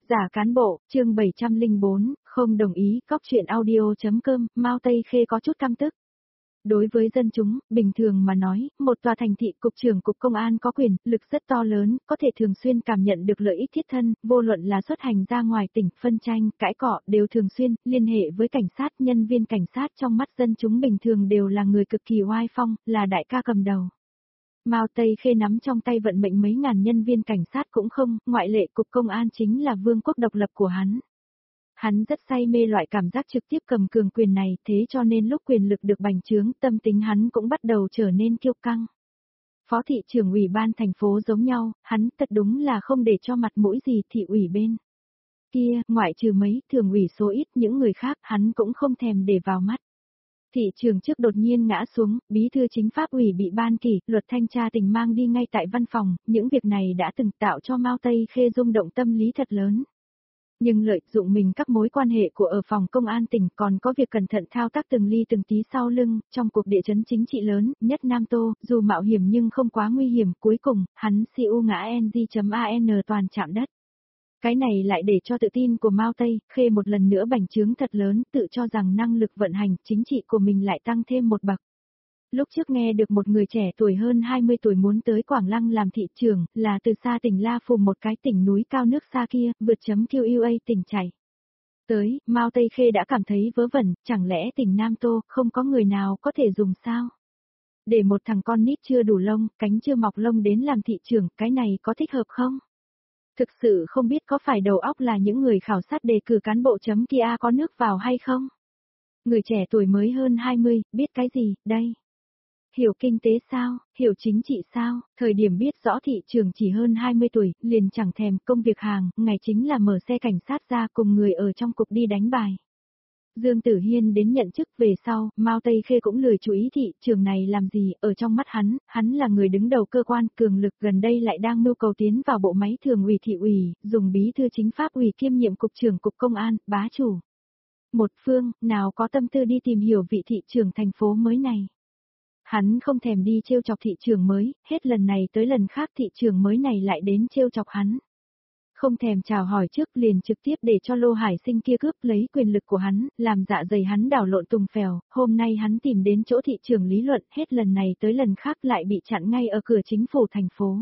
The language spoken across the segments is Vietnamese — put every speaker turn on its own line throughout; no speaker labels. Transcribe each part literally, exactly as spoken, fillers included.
Giả cán bộ, chương bảy trăm lẻ bốn, không đồng ý, cóc truyện audio.com, Mao Tây Khê có chút căm tức. Đối với dân chúng, bình thường mà nói, một tòa thành thị cục trưởng cục công an có quyền, lực rất to lớn, có thể thường xuyên cảm nhận được lợi ích thiết thân, vô luận là xuất hành ra ngoài tỉnh, phân tranh, cãi cọ, đều thường xuyên, liên hệ với cảnh sát, nhân viên cảnh sát trong mắt dân chúng bình thường đều là người cực kỳ oai phong, là đại ca cầm đầu. Mao Tây Khê nắm trong tay vận mệnh mấy ngàn nhân viên cảnh sát cũng không, ngoại lệ cục công an chính là vương quốc độc lập của hắn. Hắn rất say mê loại cảm giác trực tiếp cầm cường quyền này, thế cho nên lúc quyền lực được bành trướng, tâm tính hắn cũng bắt đầu trở nên kiêu căng. Phó thị trưởng ủy ban thành phố giống nhau, hắn thật đúng là không để cho mặt mũi gì thị ủy bên kia, ngoại trừ mấy thường ủy số ít, những người khác hắn cũng không thèm để vào mắt. Thị trường trước đột nhiên ngã xuống, bí thư chính pháp ủy bị ban kỷ, luật thanh tra tỉnh mang đi ngay tại văn phòng, những việc này đã từng tạo cho Mao Tây Khê rung động tâm lý thật lớn. Nhưng lợi dụng mình các mối quan hệ của ở phòng công an tỉnh còn có việc cẩn thận thao tác từng ly từng tí sau lưng, trong cuộc địa chấn chính trị lớn, nhất Nam Tô, dù mạo hiểm nhưng không quá nguy hiểm, cuối cùng, hắn siêu ngã ng.an toàn chạm đất. Cái này lại để cho tự tin của Mao Tây Khê một lần nữa bành trướng thật lớn, tự cho rằng năng lực vận hành chính trị của mình lại tăng thêm một bậc. Lúc trước nghe được một người trẻ tuổi hơn hai mươi tuổi muốn tới Quảng Lăng làm thị trưởng, là từ xa tỉnh La Phù một cái tỉnh núi cao nước xa kia, vượt chấm quy a tỉnh chảy. Tới, Mao Tây Khê đã cảm thấy vớ vẩn, chẳng lẽ tỉnh Nam Tô không có người nào có thể dùng sao? Để một thằng con nít chưa đủ lông, cánh chưa mọc lông đến làm thị trưởng, cái này có thích hợp không? Thực sự không biết có phải đầu óc là những người khảo sát đề cử cán bộ chấm kia có nước vào hay không? Người trẻ tuổi mới hơn hai mươi, biết cái gì, đây? Hiểu kinh tế sao, hiểu chính trị sao, thời điểm biết rõ thị trường chỉ hơn hai mươi tuổi, liền chẳng thèm công việc hàng, ngày chính là mở xe cảnh sát ra cùng người ở trong cục đi đánh bài. Dương Tử Hiên đến nhận chức về sau, Mao Tây Khê cũng lười chú ý thị trường này làm gì, ở trong mắt hắn, hắn là người đứng đầu cơ quan cường lực gần đây lại đang mưu cầu tiến vào bộ máy thường ủy thị ủy, dùng bí thư chính pháp ủy kiêm nhiệm cục trưởng cục công an, bá chủ. Một phương, nào có tâm tư đi tìm hiểu vị thị trưởng thành phố mới này. Hắn không thèm đi trêu chọc thị trường mới, hết lần này tới lần khác thị trường mới này lại đến trêu chọc hắn. Không thèm chào hỏi trước liền trực tiếp để cho Lô Hải Sinh kia cướp lấy quyền lực của hắn, làm dạ dày hắn đảo lộn tùng phèo, hôm nay hắn tìm đến chỗ thị trường lý luận, hết lần này tới lần khác lại bị chặn ngay ở cửa chính phủ thành phố.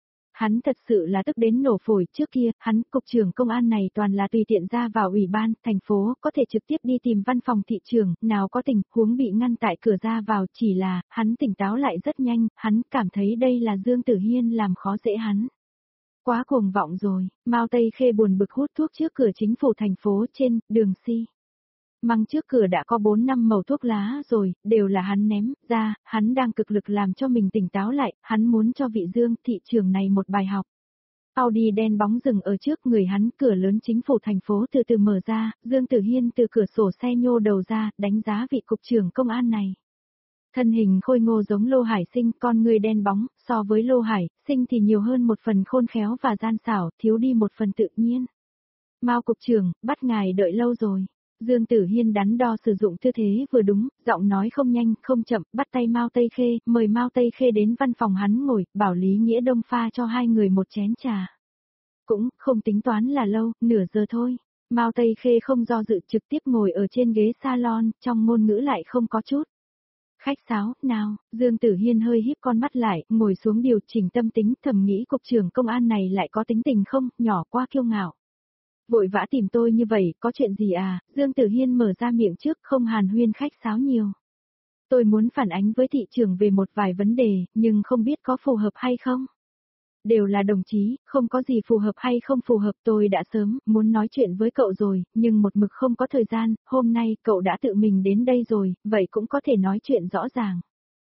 Hắn thật sự là tức đến nổ phổi, trước kia, hắn, cục trưởng công an này toàn là tùy tiện ra vào ủy ban, thành phố, có thể trực tiếp đi tìm văn phòng thị trường, nào có tình huống bị ngăn tại cửa ra vào, chỉ là, hắn tỉnh táo lại rất nhanh, hắn cảm thấy đây là Dương Tử Hiên làm khó dễ hắn. Quá cuồng vọng rồi, Mao Tây Khê buồn bực hút thuốc trước cửa chính phủ thành phố trên, đường Si. Măng trước cửa đã có bốn năm mẩu thuốc lá rồi, đều là hắn ném ra, hắn đang cực lực làm cho mình tỉnh táo lại, hắn muốn cho vị Dương thị trường này một bài học. Audi đen bóng dừng ở trước người hắn, cửa lớn chính phủ thành phố từ từ mở ra, Dương Tử Hiên từ cửa sổ xe nhô đầu ra, đánh giá vị cục trưởng công an này. Thân hình khôi ngô giống Lô Hải Sinh, con người đen bóng, so với Lô Hải Sinh thì nhiều hơn một phần khôn khéo và gian xảo, thiếu đi một phần tự nhiên. Mao cục trưởng, bắt ngài đợi lâu rồi. Dương Tử Hiên đắn đo sử dụng tư thế vừa đúng, giọng nói không nhanh, không chậm, bắt tay Mao Tây Khê, mời Mao Tây Khê đến văn phòng hắn ngồi, bảo Lý Nghĩa Đông pha cho hai người một chén trà. Cũng không tính toán là lâu, nửa giờ thôi. Mao Tây Khê không do dự trực tiếp ngồi ở trên ghế salon, trong ngôn ngữ lại không có chút khách sáo, nào, Dương Tử Hiên hơi híp con mắt lại, ngồi xuống điều chỉnh tâm tính, thầm nghĩ cục trưởng công an này lại có tính tình không, nhỏ qua kiêu ngạo. Vội vã tìm tôi như vậy, có chuyện gì à, Dương Tử Hiên mở ra miệng trước, không hàn huyên khách sáo nhiều. Tôi muốn phản ánh với thị trường về một vài vấn đề, nhưng không biết có phù hợp hay không. Đều là đồng chí, không có gì phù hợp hay không phù hợp, tôi đã sớm muốn nói chuyện với cậu rồi, nhưng một mực không có thời gian, hôm nay cậu đã tự mình đến đây rồi, vậy cũng có thể nói chuyện rõ ràng.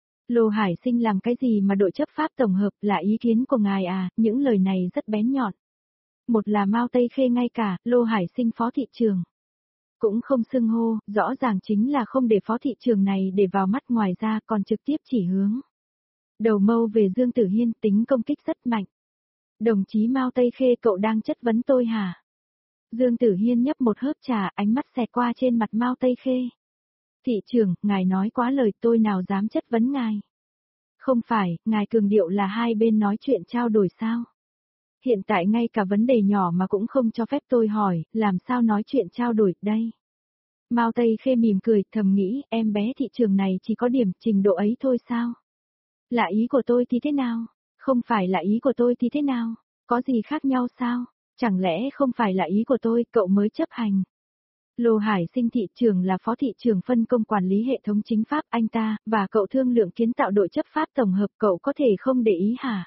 Lô Hải Sinh làm cái gì mà đội chấp pháp tổng hợp là ý kiến của ngài à, những lời này rất bén nhọn. Một là Mao Tây Khê ngay cả, Lô Hải Sinh phó thị trường. Cũng không xưng hô, rõ ràng chính là không để phó thị trường này để vào mắt, ngoài ra còn trực tiếp chỉ hướng. Đầu mâu về Dương Tử Hiên, tính công kích rất mạnh. Đồng chí Mao Tây Khê, cậu đang chất vấn tôi hả? Dương Tử Hiên nhấp một hớp trà, ánh mắt xẹt qua trên mặt Mao Tây Khê. Thị trưởng, ngài nói quá lời, tôi nào dám chất vấn ngài. Không phải, ngài cường điệu là hai bên nói chuyện trao đổi sao? Hiện tại ngay cả vấn đề nhỏ mà cũng không cho phép tôi hỏi, làm sao nói chuyện trao đổi đây? Mao Tây Khê mỉm cười, thầm nghĩ, em bé thị trường này chỉ có điểm trình độ ấy thôi sao? Là ý của tôi thì thế nào? Không phải là ý của tôi thì thế nào? Có gì khác nhau sao? Chẳng lẽ không phải là ý của tôi, cậu mới chấp hành? Lô Hải Sinh thị trường là phó thị trường phân công quản lý hệ thống chính pháp, anh ta, và cậu thương lượng kiến tạo đội chấp pháp tổng hợp, cậu có thể không để ý hả?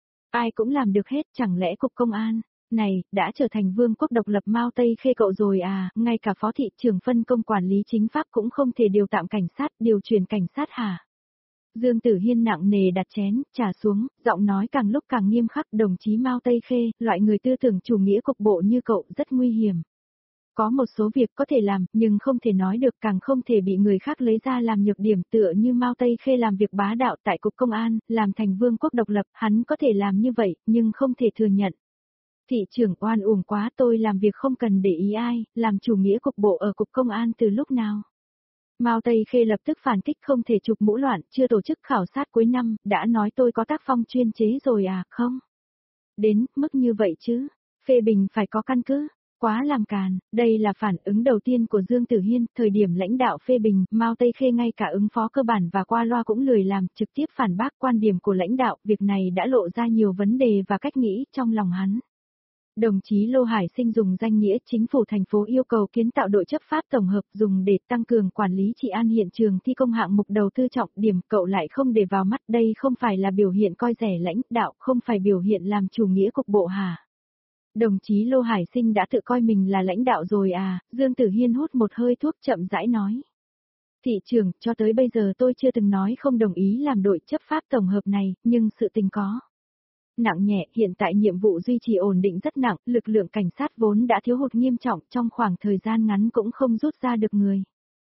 Ai cũng làm được hết, chẳng lẽ cục công an, này, đã trở thành vương quốc độc lập Mao Tây Khê cậu rồi à, ngay cả phó thị trường phân công quản lý chính pháp cũng không thể điều tạm cảnh sát, điều chuyển cảnh sát hả? Dương Tử Hiên nặng nề đặt chén, trà xuống, giọng nói càng lúc càng nghiêm khắc, đồng chí Mao Tây Khê, loại người tư tưởng chủ nghĩa cục bộ như cậu rất nguy hiểm. Có một số việc có thể làm, nhưng không thể nói được, càng không thể bị người khác lấy ra làm nhược điểm, tựa như Mao Tây Khê làm việc bá đạo tại cục công an, làm thành vương quốc độc lập, hắn có thể làm như vậy, nhưng không thể thừa nhận. Thị trưởng oan uổng quá, tôi làm việc không cần để ý ai, làm chủ nghĩa cục bộ ở cục công an từ lúc nào? Mao Tây Khê lập tức phản kích, không thể chụp mũ loạn, chưa tổ chức khảo sát cuối năm, đã nói tôi có tác phong chuyên chế rồi à, không? Đến mức như vậy chứ, phê bình phải có căn cứ. Quá làm càn, đây là phản ứng đầu tiên của Dương Tử Hiên, thời điểm lãnh đạo phê bình, Mao Tây Khê ngay cả ứng phó cơ bản và qua loa cũng lười làm, trực tiếp phản bác quan điểm của lãnh đạo, việc này đã lộ ra nhiều vấn đề và cách nghĩ trong lòng hắn. Đồng chí Lô Hải Sinh dùng danh nghĩa chính phủ thành phố yêu cầu kiến tạo đội chấp pháp tổng hợp dùng để tăng cường quản lý trị an hiện trường thi công hạng mục đầu tư trọng điểm, cậu lại không để vào mắt, đây không phải là biểu hiện coi rẻ lãnh đạo, không phải biểu hiện làm chủ nghĩa cục bộ hả? Đồng chí Lô Hải Sinh đã tự coi mình là lãnh đạo rồi à, Dương Tử Hiên hút một hơi thuốc chậm rãi nói. Thị trưởng, cho tới bây giờ tôi chưa từng nói không đồng ý làm đội chấp pháp tổng hợp này, nhưng sự tình có. Nặng nhẹ, hiện tại nhiệm vụ duy trì ổn định rất nặng, lực lượng cảnh sát vốn đã thiếu hụt nghiêm trọng, trong khoảng thời gian ngắn cũng không rút ra được người.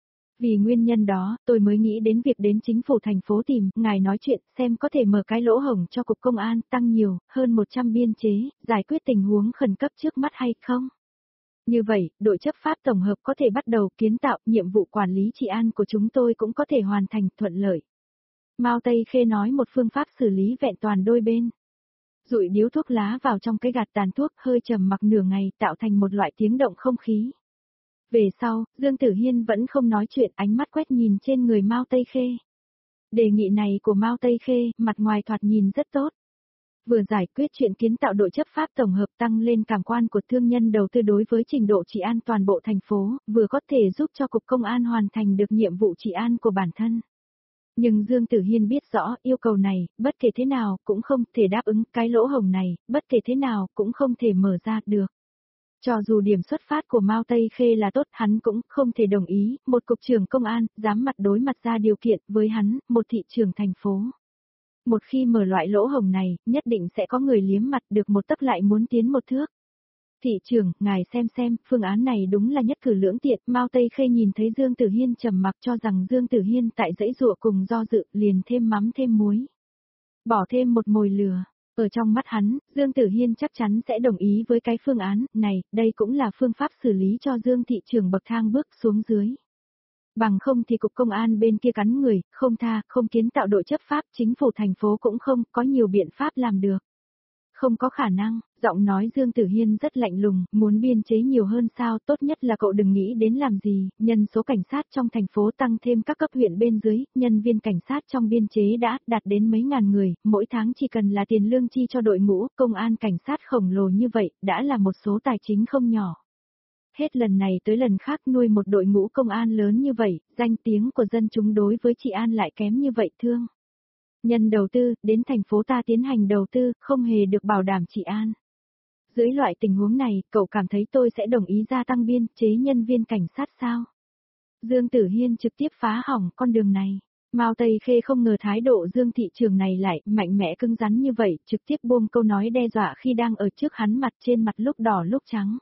Vì nguyên nhân đó, tôi mới nghĩ đến việc đến chính phủ thành phố tìm, ngài nói chuyện, xem có thể mở cái lỗ hổng cho cục công an, tăng nhiều, hơn một trăm biên chế, giải quyết tình huống khẩn cấp trước mắt hay không? Như vậy, đội chấp pháp tổng hợp có thể bắt đầu kiến tạo, nhiệm vụ quản lý trị an của chúng tôi cũng có thể hoàn thành thuận lợi. Mao Tây Khê nói một phương pháp xử lý vẹn toàn đôi bên. Rụi điếu thuốc lá vào trong cái gạt tàn thuốc, hơi trầm mặc nửa ngày, tạo thành một loại tiếng động không khí. Về sau, Dương Tử Hiên vẫn không nói chuyện, ánh mắt quét nhìn trên người Mao Tây Khê. Đề nghị này của Mao Tây Khê, mặt ngoài thoạt nhìn rất tốt. Vừa giải quyết chuyện kiến tạo đội chấp pháp tổng hợp, tăng lên cảm quan của thương nhân đầu tư đối với trình độ trị an toàn bộ thành phố, vừa có thể giúp cho cục công an hoàn thành được nhiệm vụ trị an của bản thân. Nhưng Dương Tử Hiên biết rõ, yêu cầu này, bất kể thế nào, cũng không thể đáp ứng, cái lỗ hổng này, bất kể thế nào, cũng không thể mở ra được. Cho dù điểm xuất phát của Mao Tây Khê là tốt, hắn cũng không thể đồng ý, một cục trưởng công an, dám mặt đối mặt ra điều kiện với hắn, một thị trưởng thành phố. Một khi mở loại lỗ hổng này, nhất định sẽ có người liếm mặt được một tấc lại muốn tiến một thước. Thị trưởng, ngài xem xem, phương án này đúng là nhất cử lưỡng tiện, Mao Tây Khê nhìn thấy Dương Tử Hiên trầm mặc cho rằng Dương Tử Hiên tại dãy dụa cùng do dự, liền thêm mắm thêm muối. Bỏ thêm một mồi lửa. Ở trong mắt hắn, Dương Tử Hiên chắc chắn sẽ đồng ý với cái phương án này, đây cũng là phương pháp xử lý cho Dương thị trưởng bậc thang bước xuống dưới. Bằng không thì cục công an bên kia cắn người, không tha, không kiến tạo đội chấp pháp, chính phủ thành phố cũng không, có nhiều biện pháp làm được. Không có khả năng, giọng nói Dương Tử Hiên rất lạnh lùng, muốn biên chế nhiều hơn sao, tốt nhất là cậu đừng nghĩ đến làm gì, nhân số cảnh sát trong thành phố tăng thêm các cấp huyện bên dưới, nhân viên cảnh sát trong biên chế đã đạt đến mấy ngàn người, mỗi tháng chỉ cần là tiền lương chi cho đội ngũ, công an cảnh sát khổng lồ như vậy, đã là một số tài chính không nhỏ. Hết lần này tới lần khác nuôi một đội ngũ công an lớn như vậy, danh tiếng của dân chúng đối với trị an lại kém như vậy thương. Nhân đầu tư, đến thành phố ta tiến hành đầu tư, không hề được bảo đảm trị an. Dưới loại tình huống này, cậu cảm thấy tôi sẽ đồng ý gia tăng biên chế nhân viên cảnh sát sao? Dương Tử Hiên trực tiếp phá hỏng con đường này. Mao Tây Khê không ngờ thái độ Dương thị trường này lại mạnh mẽ cứng rắn như vậy, trực tiếp buông câu nói đe dọa khi đang ở trước hắn, mặt trên mặt lúc đỏ lúc trắng.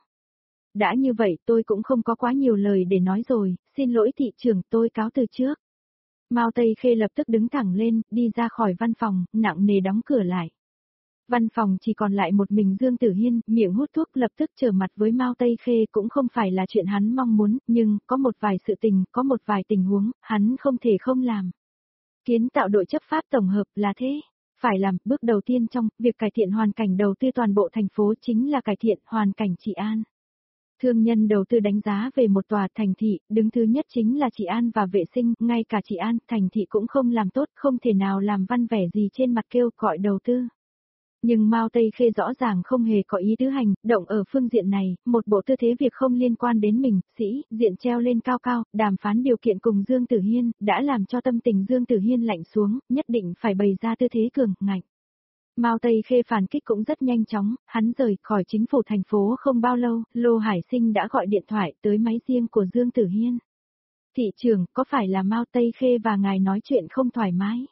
Đã như vậy tôi cũng không có quá nhiều lời để nói rồi, xin lỗi thị trưởng, tôi cáo từ trước. Mao Tây Khê lập tức đứng thẳng lên, đi ra khỏi văn phòng, nặng nề đóng cửa lại. Văn phòng chỉ còn lại một mình Dương Tử Hiên, miệng hút thuốc, lập tức trở mặt với Mao Tây Khê, cũng không phải là chuyện hắn mong muốn, nhưng có một vài sự tình, có một vài tình huống, hắn không thể không làm. Kiến tạo đội chấp pháp tổng hợp là thế. phải làm, bước đầu tiên trong việc cải thiện hoàn cảnh đầu tư toàn bộ thành phố chính là cải thiện hoàn cảnh trị an. Thương nhân đầu tư đánh giá về một tòa thành thị, đứng thứ nhất chính là trị an và vệ sinh, ngay cả trị an, thành thị cũng không làm tốt, không thể nào làm văn vẻ gì trên mặt kêu gọi đầu tư. Nhưng Mao Tây Khê rõ ràng không hề có ý tứ hành động ở phương diện này, một bộ tư thế việc không liên quan đến mình, sĩ, diện treo lên cao cao, đàm phán điều kiện cùng Dương Tử Hiên, đã làm cho tâm tình Dương Tử Hiên lạnh xuống, nhất định phải bày ra tư thế cường ngạnh. Mao Tây Khê phản kích cũng rất nhanh chóng, hắn rời khỏi chính phủ thành phố không bao lâu, Lô Hải Sinh đã gọi điện thoại tới máy riêng của Dương Tử Hiên. Thị trưởng, có phải là Mao Tây Khê và ngài nói chuyện không thoải mái?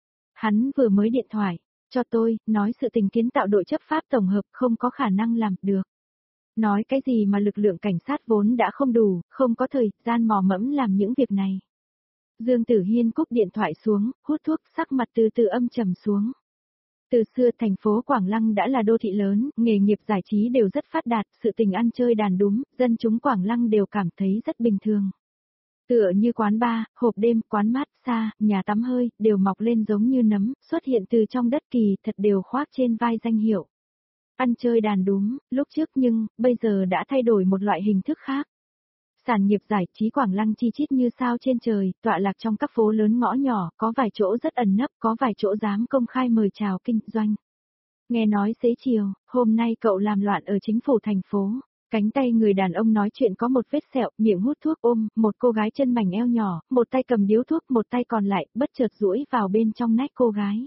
Hắn vừa mới điện thoại cho tôi, nói sự tình kiến tạo đội chấp pháp tổng hợp không có khả năng làm được. Nói cái gì mà lực lượng cảnh sát vốn đã không đủ, không có thời gian mò mẫm làm những việc này. Dương Tử Hiên cúp điện thoại xuống, hút thuốc, sắc mặt từ từ âm trầm xuống. Từ xưa thành phố Quảng Lăng đã là đô thị lớn, nghề nghiệp giải trí đều rất phát đạt, sự tình ăn chơi đàn đúng, dân chúng Quảng Lăng đều cảm thấy rất bình thường. Tựa như quán bar, hộp đêm, quán mát xa, nhà tắm hơi, đều mọc lên giống như nấm, xuất hiện từ trong đất kỳ thật đều khoác trên vai danh hiệu. Ăn chơi đàn đúng, lúc trước nhưng, bây giờ đã thay đổi một loại hình thức khác. Sản nghiệp giải trí Quảng Lăng chi chít như sao trên trời, tọa lạc trong các phố lớn ngõ nhỏ, có vài chỗ rất ẩn nấp, có vài chỗ dám công khai mời chào kinh doanh. Nghe nói xế chiều, hôm nay cậu làm loạn ở chính phủ thành phố. Cánh tay người đàn ông nói chuyện có một vết sẹo, miệng hút thuốc ôm, một cô gái chân mảnh eo nhỏ, một tay cầm điếu thuốc, một tay còn lại, bất chợt duỗi vào bên trong nách cô gái.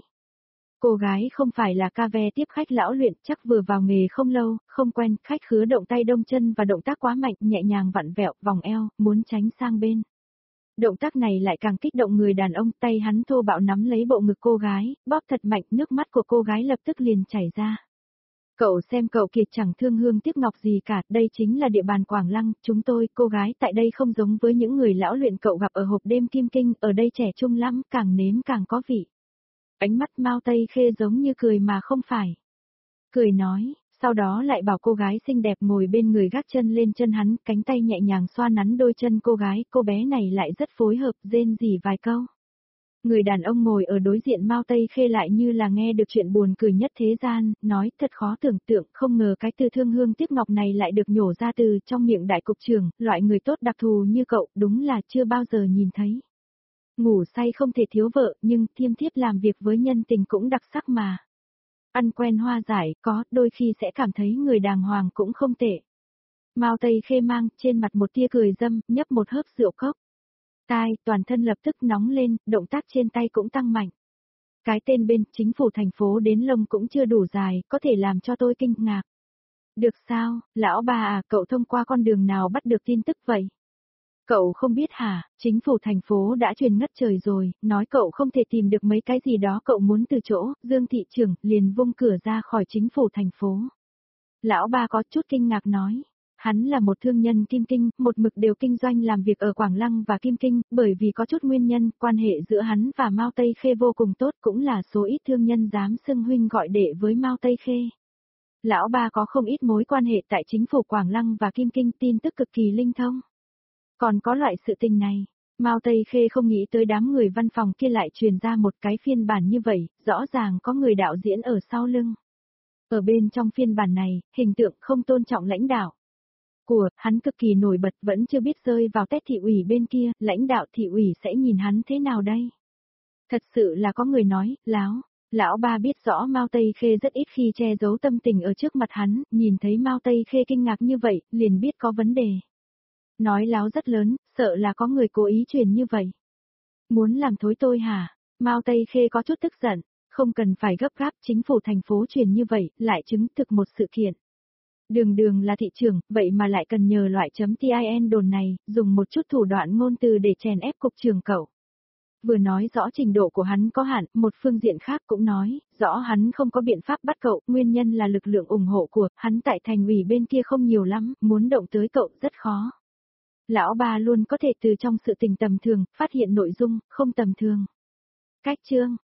Cô gái không phải là ca ve tiếp khách lão luyện, chắc vừa vào nghề không lâu, không quen, khách khứa động tay đông chân và động tác quá mạnh, nhẹ nhàng vặn vẹo, vòng eo, muốn tránh sang bên. Động tác này lại càng kích động người đàn ông, tay hắn thô bạo nắm lấy bộ ngực cô gái, bóp thật mạnh, nước mắt của cô gái lập tức liền chảy ra. Cậu xem cậu kiệt chẳng thương hương tiếc ngọc gì cả, đây chính là địa bàn Quảng Lăng, chúng tôi, cô gái tại đây không giống với những người lão luyện cậu gặp ở hộp đêm Kim Kinh, ở đây trẻ trung lắm, càng nếm càng có vị. Ánh mắt Mao Tây Khê giống như cười mà không phải. Cười nói, sau đó lại bảo cô gái xinh đẹp ngồi bên người gác chân lên chân hắn, cánh tay nhẹ nhàng xoa nắn đôi chân cô gái, cô bé này lại rất phối hợp, rên rỉ vài câu. Người đàn ông ngồi ở đối diện Mao Tây Khê lại như là nghe được chuyện buồn cười nhất thế gian, nói thật khó tưởng tượng, không ngờ cái từ thương hương tiếc ngọc này lại được nhổ ra từ trong miệng đại cục trưởng, loại người tốt đặc thù như cậu, đúng là chưa bao giờ nhìn thấy. Ngủ say không thể thiếu vợ, nhưng thiêm thiếp làm việc với nhân tình cũng đặc sắc mà. Ăn quen hoa giải, có, đôi khi sẽ cảm thấy người đàng hoàng cũng không tệ. Mao Tây Khê mang trên mặt một tia cười dâm, nhấp một hớp rượu cốc. Tai, toàn thân lập tức nóng lên, động tác trên tay cũng tăng mạnh. Cái tên bên chính phủ thành phố đến lông cũng chưa đủ dài, có thể làm cho tôi kinh ngạc. Được sao, lão bà à, cậu thông qua con đường nào bắt được tin tức vậy? Cậu không biết hả, chính phủ thành phố đã truyền ngất trời rồi, nói cậu không thể tìm được mấy cái gì đó cậu muốn từ chỗ, Dương thị trưởng liền vung cửa ra khỏi chính phủ thành phố. Lão ba có chút kinh ngạc nói. Hắn là một thương nhân Kim Kinh, một mực đều kinh doanh làm việc ở Quảng Lăng và Kim Kinh, bởi vì có chút nguyên nhân, quan hệ giữa hắn và Mao Tây Khê vô cùng tốt, cũng là số ít thương nhân dám xưng huynh gọi đệ với Mao Tây Khê. Lão ba có không ít mối quan hệ tại chính phủ Quảng Lăng và Kim Kinh, tin tức cực kỳ linh thông. Còn có loại sự tình này, Mao Tây Khê không nghĩ tới đám người văn phòng kia lại truyền ra một cái phiên bản như vậy, rõ ràng có người đạo diễn ở sau lưng. Ở bên trong phiên bản này, hình tượng không tôn trọng lãnh đạo của hắn cực kỳ nổi bật, vẫn chưa biết rơi vào tét thị ủy bên kia, lãnh đạo thị ủy sẽ nhìn hắn thế nào đây? Thật sự là có người nói, láo, lão ba biết rõ Mao Tây Khê rất ít khi che giấu tâm tình ở trước mặt hắn, nhìn thấy Mao Tây Khê kinh ngạc như vậy, liền biết có vấn đề. Nói láo rất lớn, sợ là có người cố ý truyền như vậy. Muốn làm thối tôi hả? Mao Tây Khê có chút tức giận, không cần phải gấp gáp, chính phủ thành phố truyền như vậy, lại chứng thực một sự kiện. Đường đường là thị trưởng, vậy mà lại cần nhờ loại chấm tin đồn này, dùng một chút thủ đoạn ngôn từ để chèn ép cục trưởng cậu. Vừa nói rõ trình độ của hắn có hạn, một phương diện khác cũng nói, rõ hắn không có biện pháp bắt cậu, nguyên nhân là lực lượng ủng hộ của hắn tại thành ủy bên kia không nhiều lắm, muốn động tới cậu rất khó. Lão ba luôn có thể từ trong sự tình tầm thường, phát hiện nội dung, không tầm thường. Cách chương